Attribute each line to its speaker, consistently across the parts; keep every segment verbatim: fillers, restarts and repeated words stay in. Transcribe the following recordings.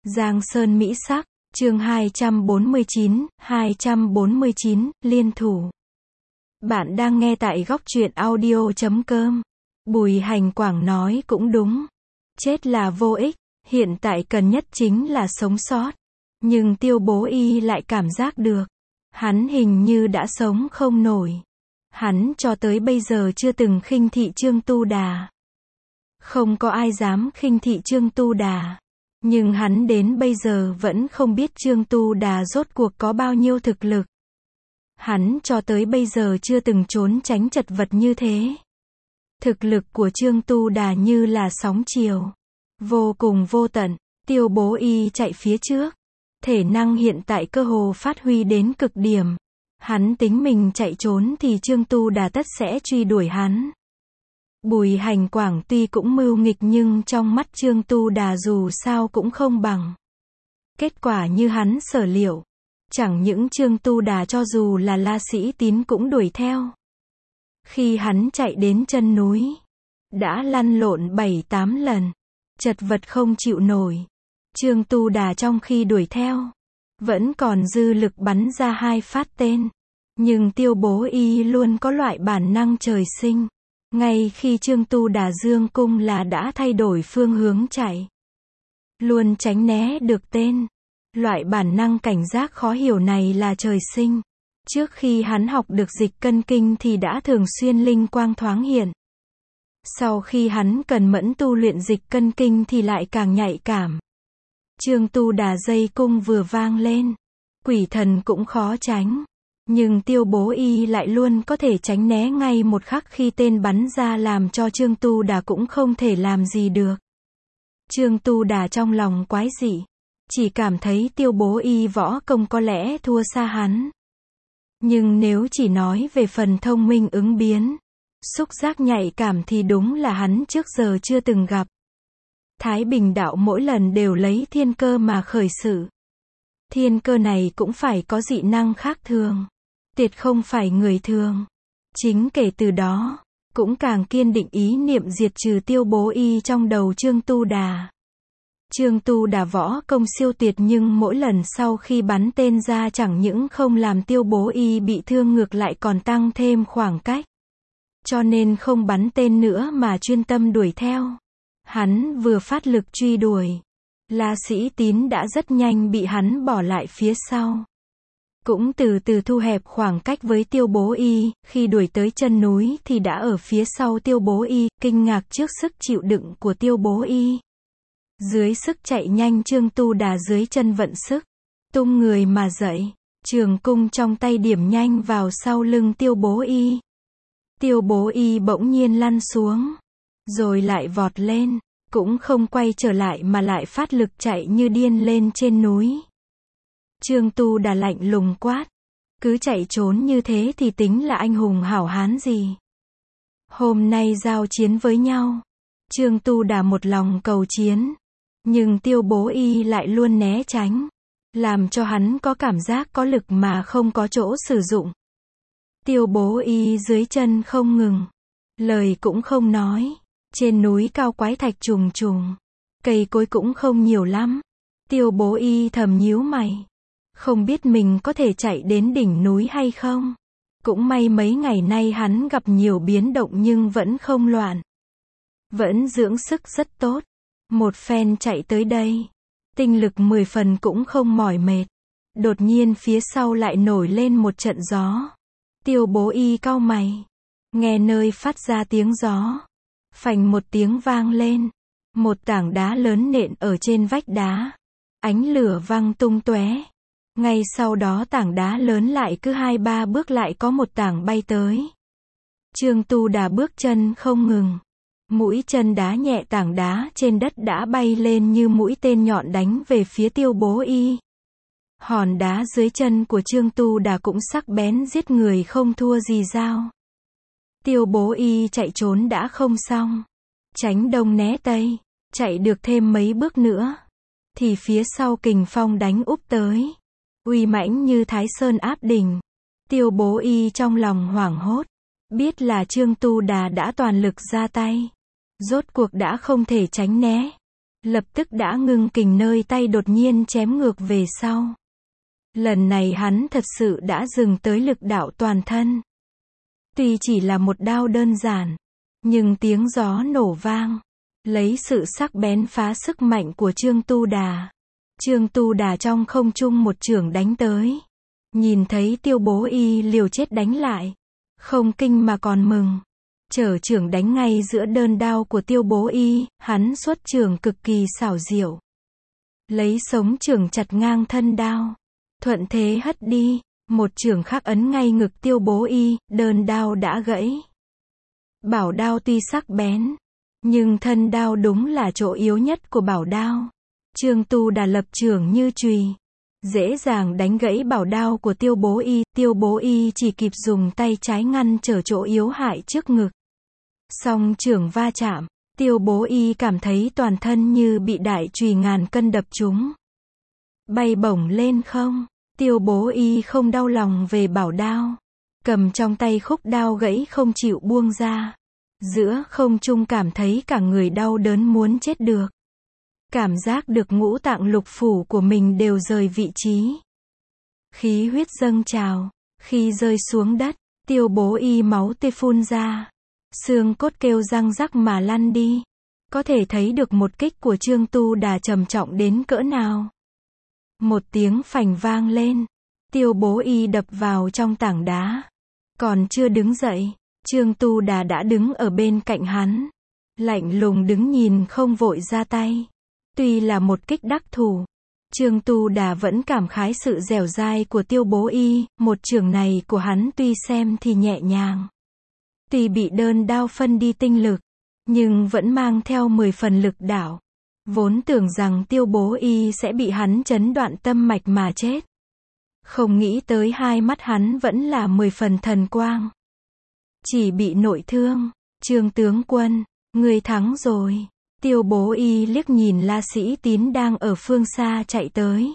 Speaker 1: Giang Sơn Mỹ Sắc, chương hai trăm bốn mươi chín, hai trăm bốn mươi chín, liên thủ. Bạn đang nghe tại góc truyện audio chấm com. Bùi Hành Quảng nói cũng đúng. Chết là vô ích, hiện tại cần nhất chính là sống sót. Nhưng Tiêu Bố Y lại cảm giác được. Hắn hình như đã sống không nổi. Hắn cho tới bây giờ chưa từng khinh thị Trương Tu Đà. Không có ai dám khinh thị Trương Tu Đà. Nhưng hắn đến bây giờ vẫn không biết Trương Tu Đà rốt cuộc có bao nhiêu thực lực. Hắn cho tới bây giờ chưa từng trốn tránh chật vật như thế. Thực lực của Trương Tu Đà như là sóng chiều. Vô cùng vô tận, Tiêu Bố Y chạy phía trước. Thể năng hiện tại cơ hồ phát huy đến cực điểm. Hắn tính mình chạy trốn thì Trương Tu Đà tất sẽ truy đuổi hắn. Bùi Hành Quảng tuy cũng mưu nghịch nhưng trong mắt Trương Tu Đà dù sao cũng không bằng. Kết quả như hắn sở liệu. Chẳng những Trương Tu Đà cho dù là La Sĩ Tín cũng đuổi theo. Khi hắn chạy đến chân núi, đã lăn lộn bảy tám lần, chật vật không chịu nổi. Trương Tu Đà trong khi đuổi theo, vẫn còn dư lực bắn ra hai phát tên. Nhưng Tiêu Bố Y luôn có loại bản năng trời sinh. Ngay khi Trương Tu Đà dương cung là đã thay đổi phương hướng chạy. Luôn tránh né được tên. Loại bản năng cảnh giác khó hiểu này là trời sinh. Trước khi hắn học được dịch cân kinh thì đã thường xuyên linh quang thoáng hiện. Sau khi hắn cần mẫn tu luyện dịch cân kinh thì lại càng nhạy cảm. Trương Tu Đà dây cung vừa vang lên, quỷ thần cũng khó tránh. Nhưng Tiêu Bố Y lại luôn có thể tránh né ngay một khắc khi tên bắn ra làm cho Trương Tu Đà cũng không thể làm gì được. Trương Tu Đà trong lòng quái dị. Chỉ cảm thấy Tiêu Bố Y võ công có lẽ thua xa hắn. Nhưng nếu chỉ nói về phần thông minh ứng biến, xúc giác nhạy cảm thì đúng là hắn trước giờ chưa từng gặp. Thái Bình đạo mỗi lần đều lấy thiên cơ mà khởi sự. Thiên cơ này cũng phải có dị năng khác thường. Tuyệt không phải người thường. Chính kể từ đó, cũng càng kiên định ý niệm diệt trừ Tiêu Bố Y trong đầu Trương Tu Đà. Trương Tu Đà võ công siêu tuyệt nhưng mỗi lần sau khi bắn tên ra chẳng những không làm Tiêu Bố Y bị thương ngược lại còn tăng thêm khoảng cách. Cho nên không bắn tên nữa mà chuyên tâm đuổi theo. Hắn vừa phát lực truy đuổi. La Sĩ Tín đã rất nhanh bị hắn bỏ lại phía sau. Cũng từ từ thu hẹp khoảng cách với Tiêu Bố Y, khi đuổi tới chân núi thì đã ở phía sau Tiêu Bố Y, kinh ngạc trước sức chịu đựng của Tiêu Bố Y. Dưới sức chạy nhanh Trương Tu Đà dưới chân vận sức, tung người mà dậy, trường cung trong tay điểm nhanh vào sau lưng Tiêu Bố Y. Tiêu Bố Y bỗng nhiên lăn xuống, rồi lại vọt lên, cũng không quay trở lại mà lại phát lực chạy như điên lên trên núi. Trương Tu Đà lạnh lùng quát, cứ chạy trốn như thế thì tính là anh hùng hảo hán gì? Hôm nay giao chiến với nhau, Trương Tu Đà một lòng cầu chiến, nhưng Tiêu Bố Y lại luôn né tránh, làm cho hắn có cảm giác có lực mà không có chỗ sử dụng. Tiêu Bố Y dưới chân không ngừng, lời cũng không nói, trên núi cao quái thạch trùng trùng, cây cối cũng không nhiều lắm. Tiêu Bố Y thầm nhíu mày, không biết mình có thể chạy đến đỉnh núi hay không. Cũng may mấy ngày nay hắn gặp nhiều biến động nhưng vẫn không loạn. Vẫn dưỡng sức rất tốt. Một phen chạy tới đây, tinh lực mười phần cũng không mỏi mệt. Đột nhiên phía sau lại nổi lên một trận gió. Tiêu Bố Y cau mày, nghe nơi phát ra tiếng gió. Phành một tiếng vang lên, một tảng đá lớn nện ở trên vách đá. Ánh lửa văng tung tóe. Ngay sau đó tảng đá lớn lại cứ hai ba bước lại có một tảng bay tới. Trương Tu Đà bước chân không ngừng. Mũi chân đá nhẹ tảng đá trên đất đã bay lên như mũi tên nhọn đánh về phía Tiêu Bố Y. Hòn đá dưới chân của Trương Tu Đà cũng sắc bén giết người không thua gì dao. Tiêu Bố Y chạy trốn đã không xong. Tránh đông né tây, chạy được thêm mấy bước nữa. Thì phía sau kình phong đánh úp tới. Uy mãnh như Thái Sơn áp đỉnh. Tiêu Bố Y trong lòng hoảng hốt. Biết là Trương Tu Đà đã toàn lực ra tay. Rốt cuộc đã không thể tránh né. lập tức đã ngưng kình nơi tay đột nhiên chém ngược về sau. Lần này hắn thật sự đã dừng tới lực đạo toàn thân. Tuy chỉ là một đao đơn giản, nhưng tiếng gió nổ vang, lấy sự sắc bén phá sức mạnh của Trương Tu Đà. Trương Tu Đà trong không trung một chưởng đánh tới. Nhìn thấy Tiêu Bố Y liều chết đánh lại, không kinh mà còn mừng. Trở chưởng đánh ngay giữa đơn đao của Tiêu Bố Y, hắn xuất chưởng cực kỳ xảo diệu. Lấy sống chưởng chặt ngang thân đao, thuận thế hất đi, một chưởng khác ấn ngay ngực Tiêu Bố Y, đơn đao đã gãy. Bảo đao tuy sắc bén, nhưng thân đao đúng là chỗ yếu nhất của bảo đao. Trương Tu Đà lập chưởng như chùy, dễ dàng đánh gãy bảo đao của Tiêu Bố Y. Tiêu Bố Y chỉ kịp dùng tay trái ngăn trở chỗ yếu hại trước ngực. Song chưởng va chạm, Tiêu Bố Y cảm thấy toàn thân như bị đại chùy ngàn cân đập trúng. Bay bổng lên không, Tiêu Bố Y không đau lòng về bảo đao. Cầm trong tay khúc đao gãy không chịu buông ra. Giữa không trung cảm thấy cả người đau đớn muốn chết được. Cảm giác được ngũ tạng lục phủ của mình đều rời vị trí. Khí huyết dâng trào, khi rơi xuống đất, Tiêu Bố Y máu tươi phun ra. Xương cốt kêu răng rắc mà lăn đi. Có thể thấy được một kích của Trương Tu Đà trầm trọng đến cỡ nào. Một tiếng phành vang lên, Tiêu Bố Y đập vào trong tảng đá. Còn chưa đứng dậy, Trương Tu Đà đã đứng ở bên cạnh hắn. Lạnh lùng đứng nhìn không vội ra tay. Tuy là một kích đắc thủ, Trương Tu Đà vẫn cảm khái sự dẻo dai của Tiêu Bố Y. Một chưởng này của hắn tuy xem thì nhẹ nhàng, tuy bị đơn đao phân đi tinh lực, nhưng vẫn mang theo mười phần lực đạo. Vốn tưởng rằng Tiêu Bố Y sẽ bị hắn chấn đoạn tâm mạch mà chết. Không nghĩ tới hai mắt hắn vẫn là mười phần thần quang. Chỉ bị nội thương. Trương tướng quân, ngươi thắng rồi. Tiêu Bố Y liếc nhìn La Sĩ Tín đang ở phương xa chạy tới.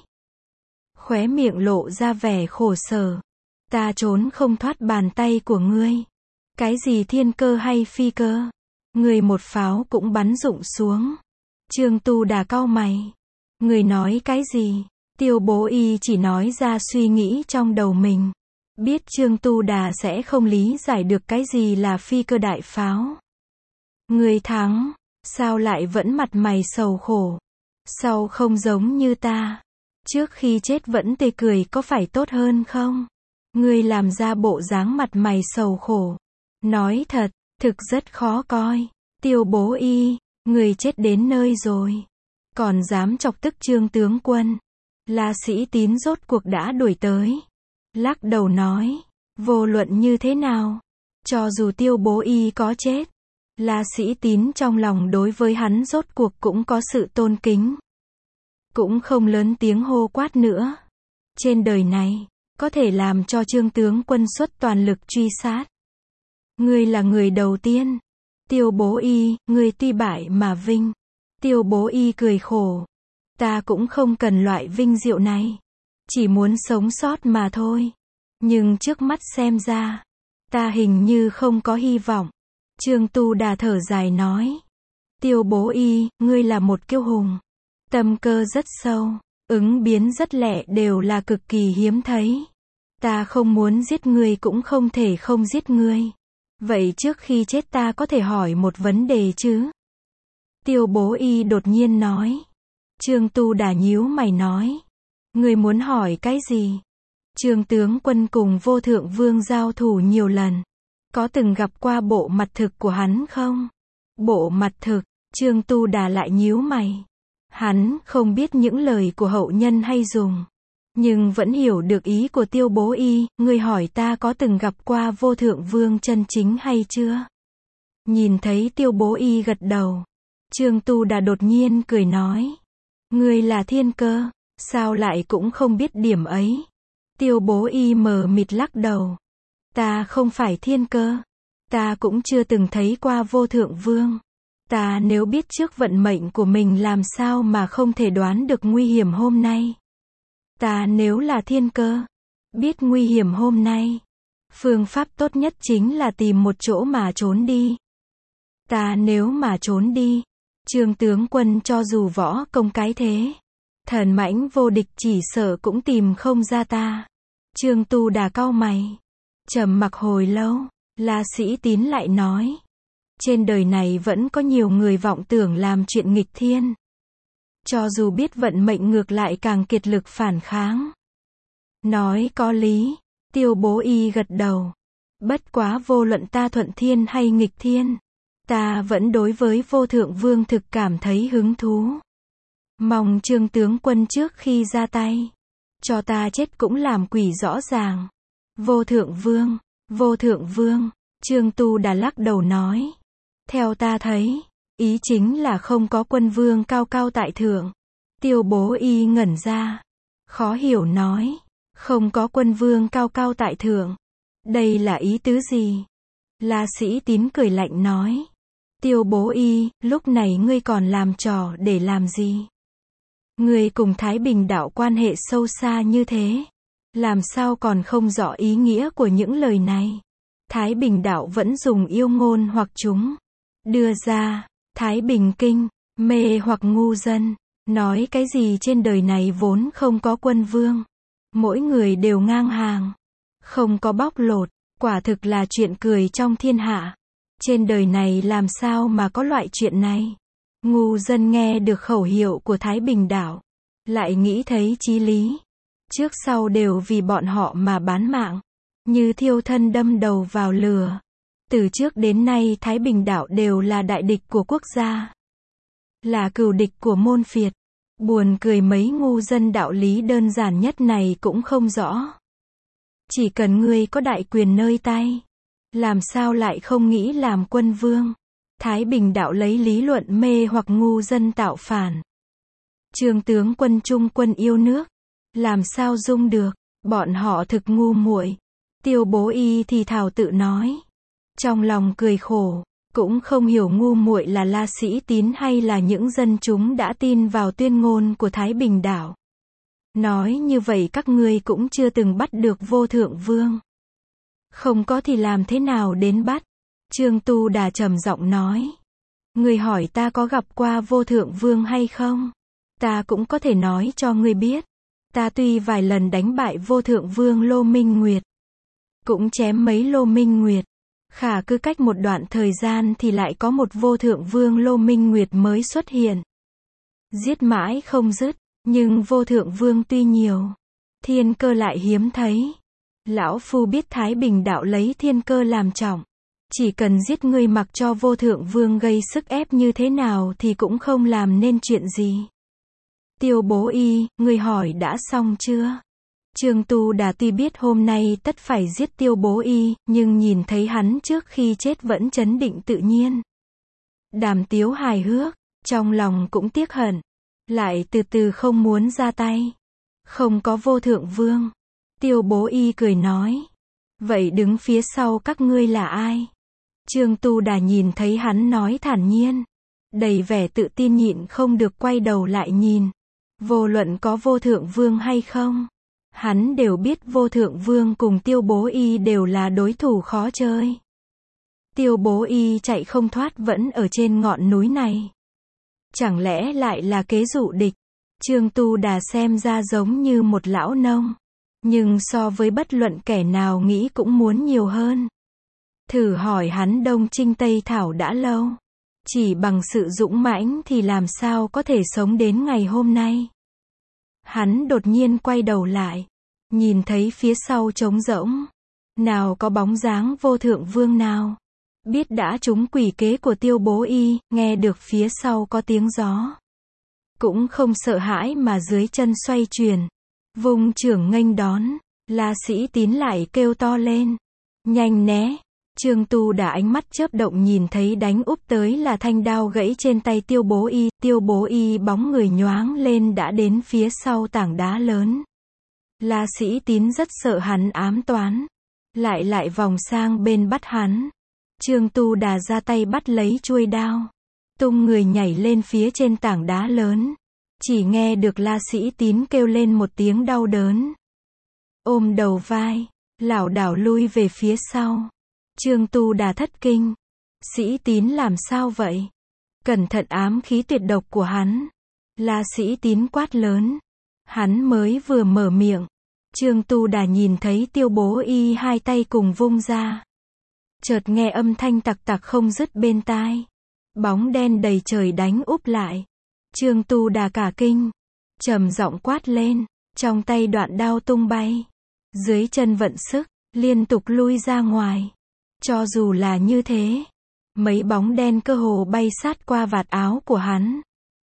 Speaker 1: Khóe miệng lộ ra vẻ khổ sở. Ta trốn không thoát bàn tay của ngươi. Cái gì thiên cơ hay phi cơ? Ngươi một pháo cũng bắn rụng xuống. Trương Tu Đà cau mày. Ngươi nói cái gì? Tiêu Bố Y chỉ nói ra suy nghĩ trong đầu mình. Biết Trương Tu Đà sẽ không lý giải được cái gì là phi cơ đại pháo. Ngươi thắng, sao lại vẫn mặt mày sầu khổ? Sao không giống như ta? Trước khi chết vẫn tươi cười có phải tốt hơn không? Ngươi làm ra bộ dáng mặt mày sầu khổ. Nói thật, thực rất khó coi. Tiêu Bố Y, ngươi chết đến nơi rồi. Còn dám chọc tức Trương tướng quân. La Sĩ Tín rốt cuộc đã đuổi tới. Lắc đầu nói, vô luận như thế nào, cho dù Tiêu Bố Y có chết, La Sĩ Tín trong lòng đối với hắn rốt cuộc cũng có sự tôn kính. Cũng không lớn tiếng hô quát nữa. Trên đời này, có thể làm cho Trương tướng quân xuất toàn lực truy sát. Ngươi là người đầu tiên. Tiêu Bố Y, ngươi tuy bại mà vinh. Tiêu Bố Y cười khổ. Ta cũng không cần loại vinh diệu này. Chỉ muốn sống sót mà thôi. Nhưng trước mắt xem ra, ta hình như không có hy vọng. Trương Tu Đà thở dài nói. Tiêu Bố Y, ngươi là một kiêu hùng. Tâm cơ rất sâu, ứng biến rất lẹ đều là cực kỳ hiếm thấy. Ta không muốn giết ngươi cũng không thể không giết ngươi. Vậy trước khi chết ta có thể hỏi một vấn đề chứ? Tiêu Bố Y đột nhiên nói. Trương Tu Đà nhíu mày nói. Ngươi muốn hỏi cái gì? Trương tướng quân cùng Vô Thượng Vương giao thủ nhiều lần. Có từng gặp qua bộ mặt thực của hắn không? Bộ mặt thực, Trương Tu Đà lại nhíu mày. Hắn không biết những lời của hậu nhân hay dùng, nhưng vẫn hiểu được ý của Tiêu Bố Y. Ngươi hỏi ta có từng gặp qua Vô Thượng Vương chân chính hay chưa? Nhìn thấy Tiêu Bố Y gật đầu, Trương Tu Đà đột nhiên cười nói. Ngươi là thiên cơ, sao lại cũng không biết điểm ấy? Tiêu Bố Y mờ mịt lắc đầu. Ta không phải thiên cơ. Ta cũng chưa từng thấy qua Vô Thượng Vương. Ta nếu biết trước vận mệnh của mình làm sao mà không thể đoán được nguy hiểm hôm nay. Ta nếu là thiên cơ, biết nguy hiểm hôm nay, phương pháp tốt nhất chính là tìm một chỗ mà trốn đi. Ta nếu mà trốn đi, Trương tướng quân cho dù võ công cái thế, thần mãnh vô địch chỉ sợ cũng tìm không ra ta. Trương Tu Đà cau mày, trầm mặc hồi lâu, La Sĩ Tín lại nói. Trên đời này vẫn có nhiều người vọng tưởng làm chuyện nghịch thiên. Cho dù biết vận mệnh ngược lại càng kiệt lực phản kháng. Nói có lý, Tiêu Bố Y gật đầu. Bất quá vô luận ta thuận thiên hay nghịch thiên, ta vẫn đối với vô thượng vương thực cảm thấy hứng thú. Mong Trương tướng quân trước khi ra tay, cho ta chết cũng làm quỷ rõ ràng. Vô thượng vương, vô thượng vương, Trương Tu Đà lắc đầu nói. Theo ta thấy, ý chính là không có quân vương cao cao tại thượng. Tiêu Bố Y ngẩn ra, khó hiểu nói. Không có quân vương cao cao tại thượng. Đây là ý tứ gì? La Sĩ Tín cười lạnh nói. Tiêu Bố Y, lúc này ngươi còn làm trò để làm gì? Ngươi cùng Thái Bình đạo quan hệ sâu xa như thế, làm sao còn không rõ ý nghĩa của những lời này? Thái Bình đạo vẫn dùng yêu ngôn hoặc chúng đưa ra, Thái Bình kinh, mê hoặc ngu dân, nói cái gì trên đời này vốn không có quân vương. Mỗi người đều ngang hàng, không có bóc lột, quả thực là chuyện cười trong thiên hạ. Trên đời này làm sao mà có loại chuyện này? Ngu dân nghe được khẩu hiệu của Thái Bình đảo, lại nghĩ thấy chí lý. Trước sau đều vì bọn họ mà bán mạng, như thiêu thân đâm đầu vào lửa. Từ trước đến nay Thái Bình đảo đều là đại địch của quốc gia, là cừu địch của môn phiệt. Buồn cười mấy ngu dân đạo lý đơn giản nhất này cũng không rõ. Chỉ cần ngươi có đại quyền nơi tay, làm sao lại không nghĩ làm quân vương? Thái Bình đạo lấy lý luận mê hoặc ngu dân tạo phản. Trương tướng quân trung quân yêu nước, làm sao dung được, bọn họ thực ngu muội. Tiêu Bố Y thì thào tự nói, trong lòng cười khổ. Cũng không hiểu ngu muội là La Sĩ Tín hay là những dân chúng đã tin vào tuyên ngôn của Thái Bình đảo. Nói như vậy các ngươi cũng chưa từng bắt được vô thượng vương. Không có thì làm thế nào đến bắt? Trương Tu Đà trầm giọng nói. Ngươi hỏi ta có gặp qua vô thượng vương hay không? Ta cũng có thể nói cho ngươi biết. Ta tuy vài lần đánh bại vô thượng vương Lô Minh Nguyệt, cũng chém mấy Lô Minh Nguyệt. Khả cứ cách một đoạn thời gian thì lại có một vô thượng vương Lô Minh Nguyệt mới xuất hiện. Giết mãi không dứt, nhưng vô thượng vương tuy nhiều, thiên cơ lại hiếm thấy. Lão Phu biết Thái Bình đạo lấy thiên cơ làm trọng. Chỉ cần giết ngươi mặc cho vô thượng vương gây sức ép như thế nào thì cũng không làm nên chuyện gì. Tiêu Bố Y, ngươi hỏi đã xong chưa? Trương Tu Đà tuy biết hôm nay tất phải giết Tiêu Bố Y, nhưng nhìn thấy hắn trước khi chết vẫn trấn định tự nhiên. Đàm tiếu hài hước, trong lòng cũng tiếc hận, lại từ từ không muốn ra tay. Không có vô thượng vương. Tiêu Bố Y cười nói. Vậy đứng phía sau các ngươi là ai? Trương Tu Đà nhìn thấy hắn nói thản nhiên, đầy vẻ tự tin nhịn không được quay đầu lại nhìn. Vô luận có vô thượng vương hay không, hắn đều biết vô thượng vương cùng Tiêu Bố Y đều là đối thủ khó chơi. Tiêu Bố Y chạy không thoát vẫn ở trên ngọn núi này. Chẳng lẽ lại là kế dụ địch? Trương Tu Đà xem ra giống như một lão nông, nhưng so với bất luận kẻ nào nghĩ cũng muốn nhiều hơn. Thử hỏi hắn Đông Trinh Tây Thảo đã lâu, chỉ bằng sự dũng mãnh thì làm sao có thể sống đến ngày hôm nay. Hắn đột nhiên quay đầu lại, nhìn thấy phía sau trống rỗng, nào có bóng dáng vô thượng vương nào. Biết đã trúng quỷ kế của Tiêu Bố Y, nghe được phía sau có tiếng gió, cũng không sợ hãi mà dưới chân xoay chuyển, vung chưởng nghênh đón. La Sĩ Tín lại kêu to lên, nhanh né. Trương Tu Đà ánh mắt chớp động nhìn thấy đánh úp tới là thanh đao gãy trên tay Tiêu Bố Y. Tiêu Bố Y bóng người nhoáng lên đã đến phía sau tảng đá lớn. La Sĩ Tín rất sợ hắn ám toán, lại lại vòng sang bên bắt hắn. Trương Tu Đà ra tay bắt lấy chuôi đao, tung người nhảy lên phía trên tảng đá lớn. Chỉ nghe được La Sĩ Tín kêu lên một tiếng đau đớn, ôm đầu vai, lảo đảo lui về phía sau. Trương Tu Đà thất kinh, Sĩ Tín làm sao vậy? Cẩn thận ám khí tuyệt độc của hắn. La Sĩ Tín quát lớn. Hắn mới vừa mở miệng. Trương Tu Đà nhìn thấy Tiêu Bố Y hai tay cùng vung ra. Chợt nghe âm thanh tặc tặc không dứt bên tai. Bóng đen đầy trời đánh úp lại. Trương Tu Đà cả kinh. Trầm giọng quát lên. Trong tay đoạn đao tung bay. Dưới chân vận sức, liên tục lui ra ngoài. Cho dù là như thế, mấy bóng đen cơ hồ bay sát qua vạt áo của hắn.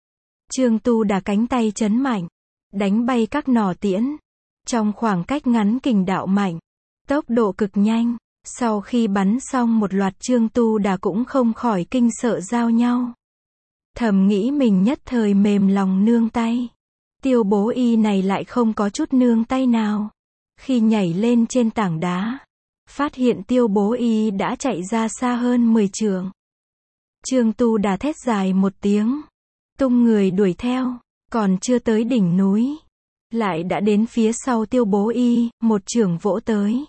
Speaker 1: Trương Tu Đà cánh tay chấn mạnh, đánh bay các nỏ tiễn. Trong khoảng cách ngắn kình đạo mạnh, tốc độ cực nhanh. Sau khi bắn xong một loạt, Trương Tu Đà cũng không khỏi kinh sợ giao nhau. Thầm nghĩ mình nhất thời mềm lòng nương tay. Tiêu Bố Y này lại không có chút nương tay nào. Khi nhảy lên trên tảng đá, phát hiện Tiêu Bố Y đã chạy ra xa hơn mười trượng. Trương Tu Đà thét dài một tiếng, tung người đuổi theo, còn chưa tới đỉnh núi, lại đã đến phía sau Tiêu Bố Y, một chưởng vỗ tới.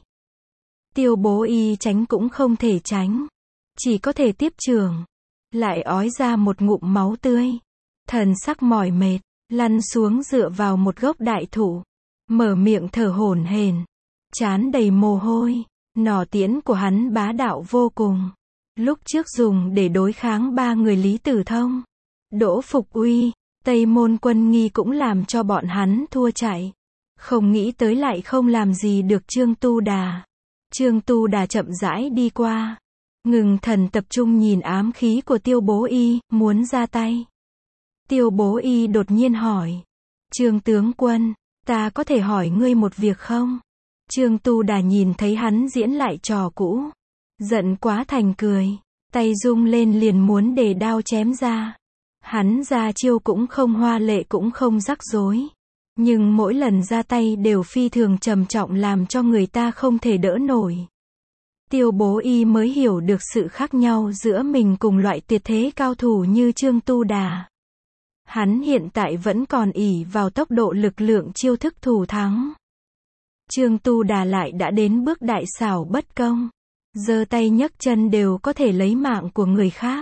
Speaker 1: Tiêu Bố Y tránh cũng không thể tránh, chỉ có thể tiếp chưởng, lại ói ra một ngụm máu tươi. Thần sắc mỏi mệt, lăn xuống dựa vào một gốc đại thụ, mở miệng thở hổn hển, trán đầy mồ hôi. Nỏ tiễn của hắn bá đạo vô cùng. Lúc trước dùng để đối kháng ba người Lý Tử Thông, Đỗ Phục Uy, Tây Môn Quân Nghi cũng làm cho bọn hắn thua chạy. Không nghĩ tới lại không làm gì được Trương Tu Đà. Trương Tu Đà chậm rãi đi qua, ngừng thần tập trung nhìn ám khí của Tiêu Bố Y, muốn ra tay. Tiêu Bố Y đột nhiên hỏi. Trương tướng quân, ta có thể hỏi ngươi một việc không? Trương Tu Đà nhìn thấy hắn diễn lại trò cũ, giận quá thành cười, tay rung lên liền muốn để đao chém ra. Hắn ra chiêu cũng không hoa lệ cũng không rắc rối, nhưng mỗi lần ra tay đều phi thường trầm trọng làm cho người ta không thể đỡ nổi. Tiêu Bố Y mới hiểu được sự khác nhau giữa mình cùng loại tuyệt thế cao thủ như Trương Tu Đà. Hắn hiện tại vẫn còn ỷ vào tốc độ lực lượng chiêu thức thủ thắng. Trương Tu Đà lại đã đến bước đại xảo bất công, giơ tay nhấc chân đều có thể lấy mạng của người khác.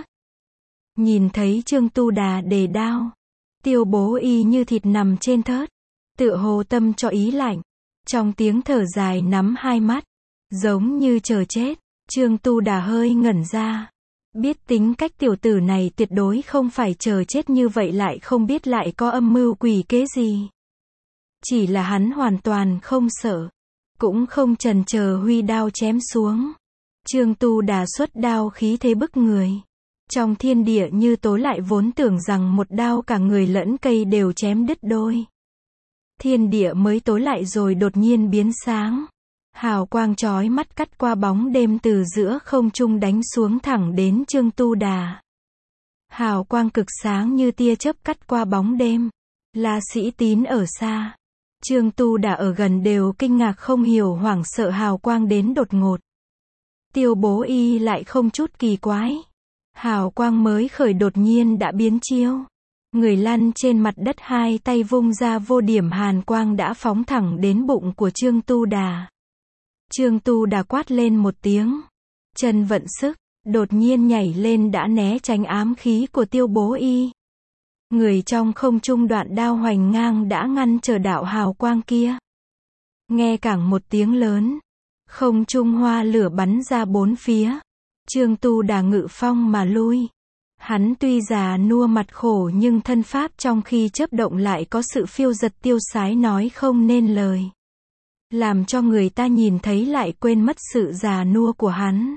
Speaker 1: Nhìn thấy Trương Tu Đà đề đao, Tiêu Bố Y như thịt nằm trên thớt, tựa hồ tâm cho ý lạnh, trong tiếng thở dài nắm hai mắt, giống như chờ chết. Trương Tu Đà hơi ngẩn ra, biết tính cách tiểu tử này tuyệt đối không phải chờ chết như vậy, lại không biết lại có âm mưu quỷ kế gì. Chỉ là hắn hoàn toàn không sợ, cũng không chần chờ huy đao chém xuống. Trương Tu Đà xuất đao khí thế bức người. Trong thiên địa như tối lại vốn tưởng rằng một đao cả người lẫn cây đều chém đứt đôi. Thiên địa mới tối lại rồi đột nhiên biến sáng. Hào quang chói mắt cắt qua bóng đêm từ giữa không trung đánh xuống thẳng đến Trương Tu Đà. Hào quang cực sáng như tia chớp cắt qua bóng đêm. La Sĩ Tín ở xa, Trương Tu Đà ở gần đều kinh ngạc không hiểu hoảng sợ hào quang đến đột ngột. Tiêu Bố Y lại không chút kỳ quái. Hào quang mới khởi đột nhiên đã biến chiêu. Người lăn trên mặt đất, hai tay vung ra, vô điểm hàn quang đã phóng thẳng đến bụng của Trương Tu Đà. Trương Tu Đà quát lên một tiếng, chân vận sức, đột nhiên nhảy lên đã né tránh ám khí của Tiêu Bố Y. Người trong không trung đoạn đao hoành ngang đã ngăn trở đạo hào quang kia. Nghe cảng một tiếng lớn, không trung hoa lửa bắn ra bốn phía. Trương Tu Đà ngự phong mà lui. Hắn tuy già nua mặt khổ nhưng thân pháp trong khi chớp động lại có sự phiêu dật tiêu sái nói không nên lời, làm cho người ta nhìn thấy lại quên mất sự già nua của hắn.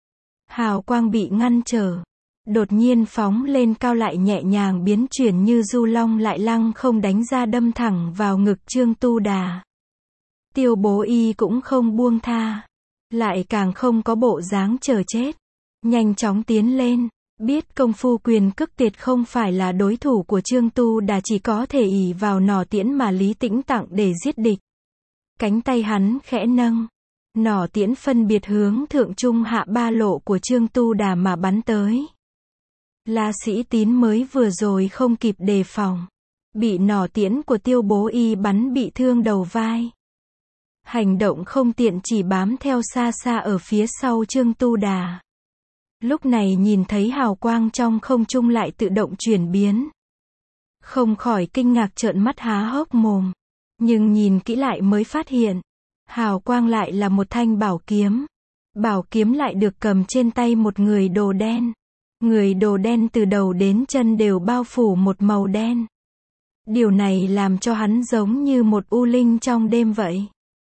Speaker 1: Hào quang bị ngăn trở, đột nhiên phóng lên cao lại nhẹ nhàng biến chuyển như du long lại lăng không đánh ra đâm thẳng vào ngực Trương Tu Đà. Tiêu Bố Y cũng không buông tha, lại càng không có bộ dáng chờ chết, nhanh chóng tiến lên, biết công phu quyền cước tuyệt không phải là đối thủ của Trương Tu Đà, chỉ có thể ỷ vào nỏ tiễn mà Lý Tĩnh tặng để giết địch. Cánh tay hắn khẽ nâng, nỏ tiễn phân biệt hướng thượng trung hạ ba lộ của Trương Tu Đà mà bắn tới. La Sĩ Tín mới vừa rồi không kịp đề phòng, bị nỏ tiễn của Tiêu Bố Y bắn bị thương đầu vai. Hành động không tiện, chỉ bám theo xa xa ở phía sau Trương Tu Đà. Lúc này nhìn thấy hào quang trong không trung lại tự động chuyển biến. Không khỏi kinh ngạc trợn mắt há hốc mồm. Nhưng nhìn kỹ lại mới phát hiện. Hào quang lại là một thanh bảo kiếm. Bảo kiếm lại được cầm trên tay một người đồ đen. Người đồ đen từ đầu đến chân đều bao phủ một màu đen. Điều này làm cho hắn giống như một u linh trong đêm vậy.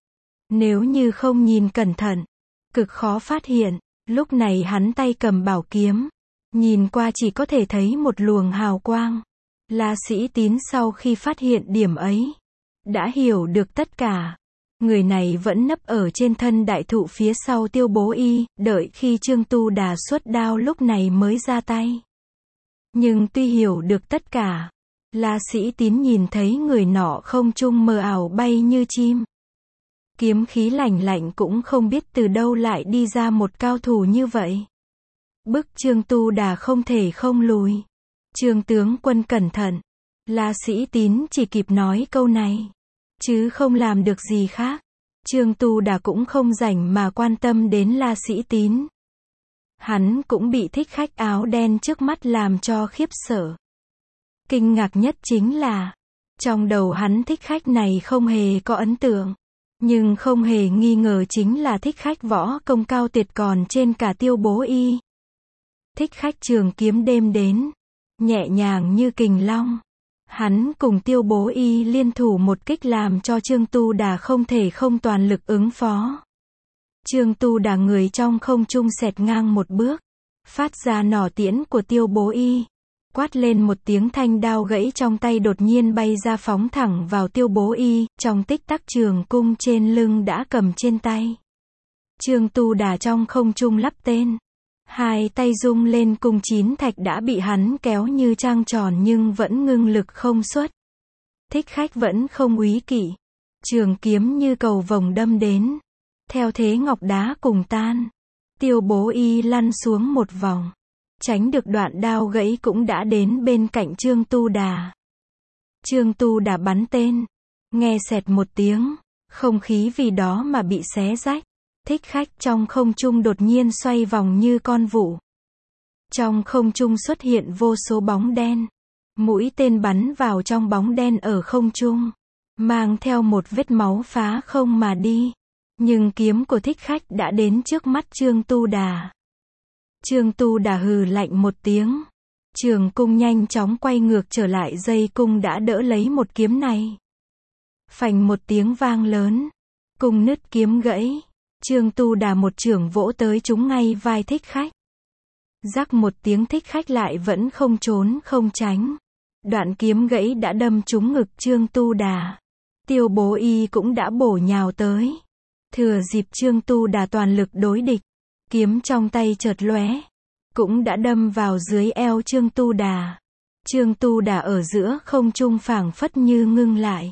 Speaker 1: Nếu như không nhìn cẩn thận, cực khó phát hiện. Lúc này hắn tay cầm bảo kiếm. Nhìn qua chỉ có thể thấy một luồng hào quang. La Sĩ Tín sau khi phát hiện điểm ấy, đã hiểu được tất cả. Người này vẫn nấp ở trên thân đại thụ phía sau Tiêu Bố Y, đợi khi Trương Tu Đà xuất đao lúc này mới ra tay. Nhưng tuy hiểu được tất cả, La Sĩ Tín nhìn thấy người nọ không trung mờ ảo bay như chim. Kiếm khí lạnh lạnh cũng không biết từ đâu lại đi ra một cao thủ như vậy. Bức Trương Tu Đà không thể không lùi. Trương tướng quân cẩn thận. La Sĩ Tín chỉ kịp nói câu này, chứ không làm được gì khác. Trương Tu Đà cũng không rảnh mà quan tâm đến La Sĩ Tín. Hắn cũng bị thích khách áo đen trước mắt làm cho khiếp sợ. Kinh ngạc nhất chính là, trong đầu hắn thích khách này không hề có ấn tượng. Nhưng không hề nghi ngờ chính là thích khách võ công cao tuyệt còn trên cả Tiêu Bố Y. Thích khách trường kiếm đêm đến, nhẹ nhàng như kình long. Hắn cùng Tiêu Bố Y liên thủ một kích làm cho Trương Tu Đà không thể không toàn lực ứng phó. Trương Tu Đà người trong không trung xẹt ngang một bước, phát ra nỏ tiễn của Tiêu Bố Y. Quát lên một tiếng, thanh đao gãy trong tay đột nhiên bay ra phóng thẳng vào Tiêu Bố Y, trong tích tắc trường cung trên lưng đã cầm trên tay. Trương Tu Đà trong không trung lắp tên. Hai tay rung lên, cung chín thạch đã bị hắn kéo như trăng tròn nhưng vẫn ngưng lực không xuất. Thích khách vẫn không úy kỵ. Trường kiếm như cầu vồng đâm đến. Theo thế ngọc đá cùng tan. Tiêu Bố Y lăn xuống một vòng. Tránh được đoạn đao gãy cũng đã đến bên cạnh Trương Tu Đà. Trương Tu Đà bắn tên. Nghe xẹt một tiếng. Không khí vì đó mà bị xé rách. Thích khách trong không trung đột nhiên xoay vòng như con vụ. Trong không trung xuất hiện vô số bóng đen. Mũi tên bắn vào trong bóng đen ở không trung. Mang theo một vết máu phá không mà đi. Nhưng kiếm của thích khách đã đến trước mắt Trương Tu Đà. Trương Tu Đà hừ lạnh một tiếng. Trường cung nhanh chóng quay ngược trở lại, dây cung đã đỡ lấy một kiếm này. Phành một tiếng vang lớn. Cung nứt, kiếm gãy. Trương Tu Đà một chưởng vỗ tới trúng ngay vai thích khách. Rắc một tiếng, thích khách lại vẫn không trốn không tránh. Đoạn kiếm gãy đã đâm trúng ngực Trương Tu Đà. Tiêu Bố Y cũng đã bổ nhào tới. Thừa dịp Trương Tu Đà toàn lực đối địch, kiếm trong tay chợt lóe, cũng đã đâm vào dưới eo Trương Tu Đà. Trương Tu Đà ở giữa không trung phảng phất như ngưng lại.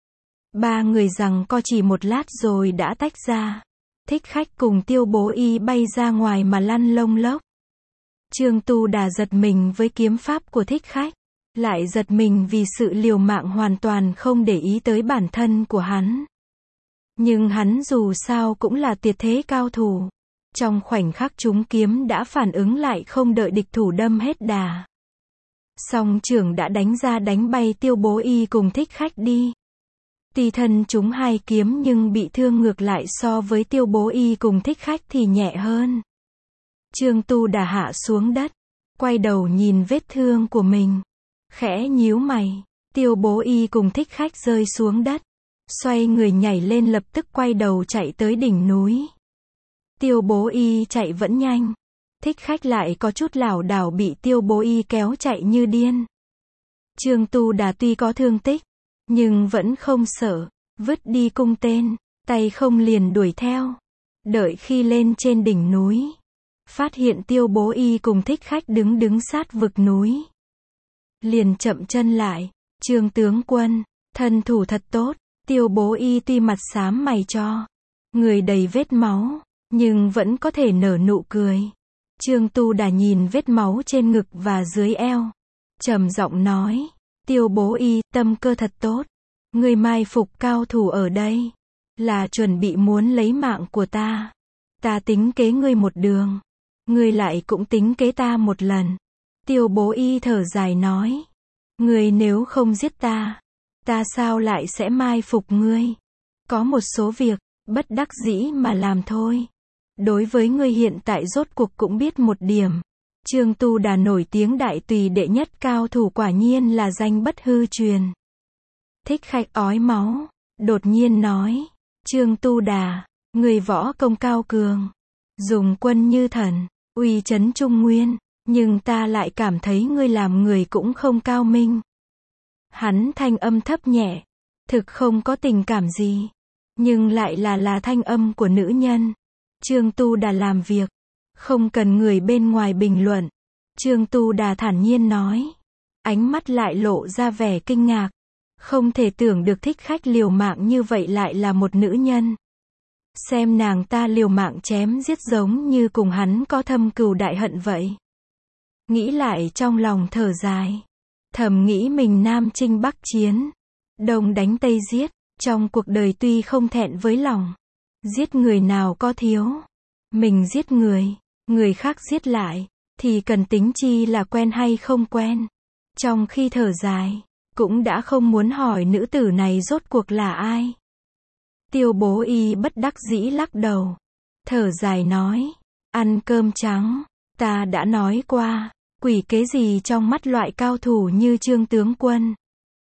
Speaker 1: Ba người giằng co chỉ một lát rồi đã tách ra. Thích khách cùng Tiêu Bố Y bay ra ngoài mà lăn lông lốc. Trương Tu Đà giật mình với kiếm pháp của thích khách, lại giật mình vì sự liều mạng hoàn toàn không để ý tới bản thân của hắn. Nhưng hắn dù sao cũng là tuyệt thế cao thủ. Trong khoảnh khắc trúng kiếm đã phản ứng lại, không đợi địch thủ đâm hết đà. Song trưởng đã đánh ra đánh bay Tiêu Bố Y cùng thích khách đi. Tuy thân trúng hai kiếm nhưng bị thương ngược lại so với Tiêu Bố Y cùng thích khách thì nhẹ hơn. Trương Tu Đà hạ xuống đất, quay đầu nhìn vết thương của mình, khẽ nhíu mày. Tiêu Bố Y cùng thích khách rơi xuống đất, xoay người nhảy lên, lập tức quay đầu chạy tới đỉnh núi. Tiêu Bố Y chạy vẫn nhanh, thích khách lại có chút lảo đảo bị Tiêu Bố Y kéo chạy như điên. Trương Tu Đà tuy có thương tích, nhưng vẫn không sợ, vứt đi cung tên, tay không liền đuổi theo. Đợi khi lên trên đỉnh núi, phát hiện Tiêu Bố Y cùng thích khách đứng đứng sát vực núi. Liền chậm chân lại. Trương tướng quân, thân thủ thật tốt. Tiêu Bố Y tuy mặt xám mày cho, người đầy vết máu, nhưng vẫn có thể nở nụ cười. Trương Tu Đà nhìn vết máu trên ngực và dưới eo, trầm giọng nói, Tiêu Bố Y, tâm cơ thật tốt. Người mai phục cao thủ ở đây, là chuẩn bị muốn lấy mạng của ta. Ta tính kế ngươi một đường, Ngươi lại cũng tính kế ta một lần. Tiêu Bố Y thở dài nói. Ngươi nếu không giết ta, ta sao lại sẽ mai phục ngươi? Có một số việc, bất đắc dĩ mà làm thôi. Đối với ngươi hiện tại rốt cuộc cũng biết một điểm. Trương Tu Đà nổi tiếng đại tùy đệ nhất cao thủ quả nhiên là danh bất hư truyền. Thích Khách ói máu, đột nhiên nói. Trương Tu Đà, người võ công cao cường, dùng quân như thần, uy chấn Trung Nguyên, nhưng ta lại cảm thấy ngươi làm người cũng không cao minh. Hắn thanh âm thấp nhẹ, thực không có tình cảm gì, nhưng lại là là thanh âm của nữ nhân. Trương Tu Đà làm việc, không cần người bên ngoài bình luận. Trương Tu Đà thản nhiên nói, ánh mắt lại lộ ra vẻ kinh ngạc. Không thể tưởng được Thích Khách liều mạng như vậy lại là một nữ nhân. Xem nàng ta liều mạng chém giết giống như cùng hắn có thâm cừu đại hận vậy. Nghĩ lại trong lòng thở dài. Thầm nghĩ mình Nam chinh Bắc chiến, Đông đánh Tây giết, trong cuộc đời tuy không thẹn với lòng. Giết người nào có thiếu. Mình giết người, người khác giết lại, thì cần tính chi là quen hay không quen. Trong khi thở dài, cũng đã không muốn hỏi nữ tử này rốt cuộc là ai. Tiêu Bố Y bất đắc dĩ lắc đầu, thở dài nói, ăn cơm trắng, ta đã nói qua, quỷ kế gì trong mắt loại cao thủ như Trương tướng quân,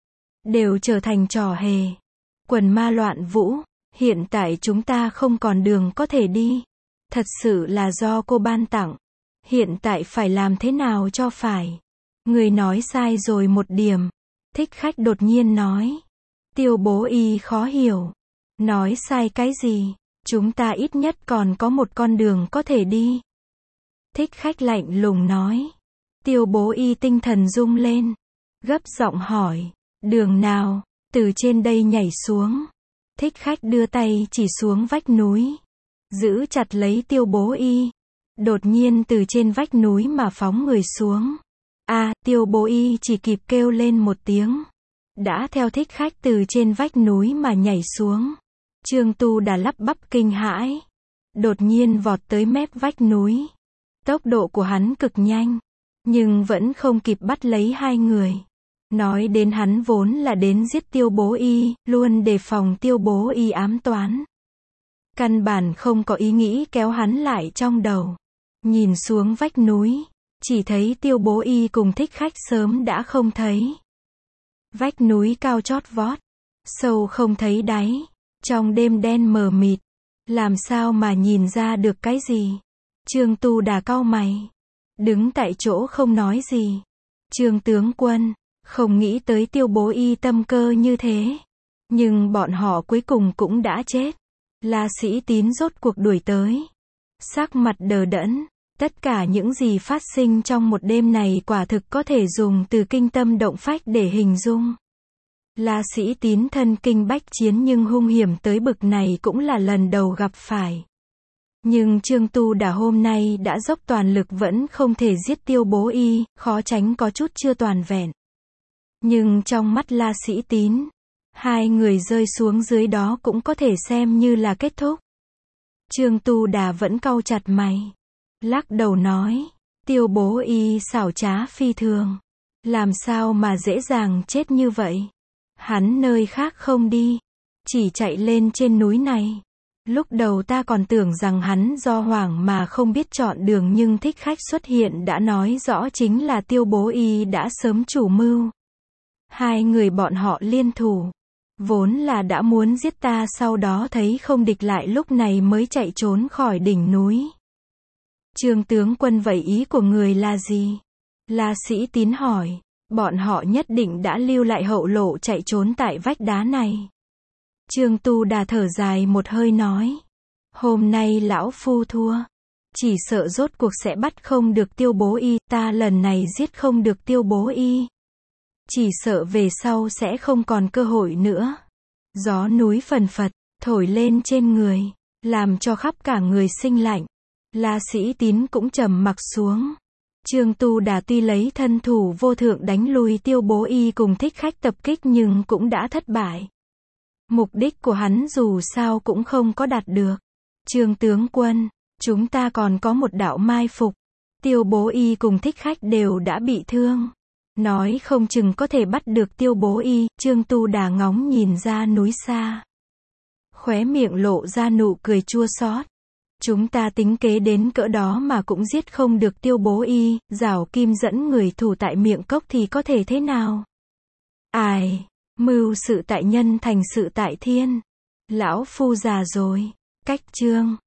Speaker 1: đều trở thành trò hề. Quần ma loạn vũ, hiện tại chúng ta không còn đường có thể đi. Thật sự là do cô ban tặng. Hiện tại phải làm thế nào cho phải. Người nói sai rồi một điểm. Thích Khách đột nhiên nói. Tiêu Bố Y khó hiểu. Nói sai cái gì? Chúng ta ít nhất còn có một con đường có thể đi. Thích Khách lạnh lùng nói. Tiêu Bố Y tinh thần rung lên. Gấp giọng hỏi. Đường nào? Từ trên đây nhảy xuống. Thích Khách đưa tay chỉ xuống vách núi. Giữ chặt lấy Tiêu Bố Y. Đột nhiên từ trên vách núi mà phóng người xuống. A, à, Tiêu Bố Y chỉ kịp kêu lên một tiếng. Đã theo Thích Khách từ trên vách núi mà nhảy xuống. Trương Tu Đà lắp bắp kinh hãi. Đột nhiên vọt tới mép vách núi. Tốc độ của hắn cực nhanh. Nhưng vẫn không kịp bắt lấy hai người. Nói đến hắn vốn là đến giết Tiêu Bố Y, luôn đề phòng Tiêu Bố Y ám toán. Căn bản không có ý nghĩ kéo hắn lại trong đầu. Nhìn xuống vách núi, chỉ thấy Tiêu Bố Y cùng Thích Khách sớm đã không thấy. Vách núi cao chót vót, sâu không thấy đáy, trong đêm đen mờ mịt, làm sao mà nhìn ra được cái gì. Trương Tu Đà cau mày, đứng tại chỗ không nói gì. Trương tướng quân, không nghĩ tới Tiêu Bố Y tâm cơ như thế. Nhưng bọn họ cuối cùng cũng đã chết. La Sĩ Tín rốt cuộc đuổi tới. Sắc mặt đờ đẫn. Tất cả những gì phát sinh trong một đêm này quả thực có thể dùng từ kinh tâm động phách để hình dung. La Sĩ Tín thân kinh bách chiến nhưng hung hiểm tới bực này cũng là lần đầu gặp phải. Nhưng Trương Tu Đà hôm nay đã dốc toàn lực vẫn không thể giết Tiêu Bố Y, khó tránh có chút chưa toàn vẹn. Nhưng trong mắt La Sĩ Tín, hai người rơi xuống dưới đó cũng có thể xem như là kết thúc. Trương Tu Đà vẫn cau chặt mày. Lắc đầu nói, Tiêu Bố Y xảo trá phi thường. Làm sao mà dễ dàng chết như vậy? Hắn nơi khác không đi, chỉ chạy lên trên núi này. Lúc đầu ta còn tưởng rằng hắn do hoảng mà không biết chọn đường nhưng Thích Khách xuất hiện đã nói rõ chính là Tiêu Bố Y đã sớm chủ mưu. Hai người bọn họ liên thủ. Vốn là đã muốn giết ta sau đó thấy không địch lại lúc này mới chạy trốn khỏi đỉnh núi. Trương tướng quân vậy ý của người là gì? La Sĩ Tín hỏi. Bọn họ nhất định đã lưu lại hậu lộ chạy trốn tại vách đá này. Trương Tu Đà thở dài một hơi nói. Hôm nay lão phu thua. Chỉ sợ rốt cuộc sẽ bắt không được Tiêu Bố Y. Ta lần này giết không được Tiêu Bố Y. Chỉ sợ về sau sẽ không còn cơ hội nữa. Gió núi phần phật, thổi lên trên người, làm cho khắp cả người sinh lạnh. La Sĩ Tín cũng trầm mặc xuống. Trương Tu Đà tuy lấy thân thủ vô thượng đánh lùi Tiêu Bố Y cùng Thích Khách tập kích nhưng cũng đã thất bại. Mục đích của hắn dù sao cũng không có đạt được. Trương tướng quân, Chúng ta còn có một đạo mai phục. Tiêu Bố Y cùng Thích Khách đều đã bị thương. Nói không chừng có thể bắt được Tiêu Bố Y, Trương Tu Đà ngóng nhìn ra núi xa. Khóe miệng lộ ra nụ cười chua xót. Chúng ta tính kế đến cỡ đó mà cũng giết không được Tiêu Bố Y, Giảo Kim dẫn người thủ tại miệng cốc thì có thể thế nào? Ai, mưu sự tại nhân thành sự tại thiên. Lão phu già rồi. Cách chương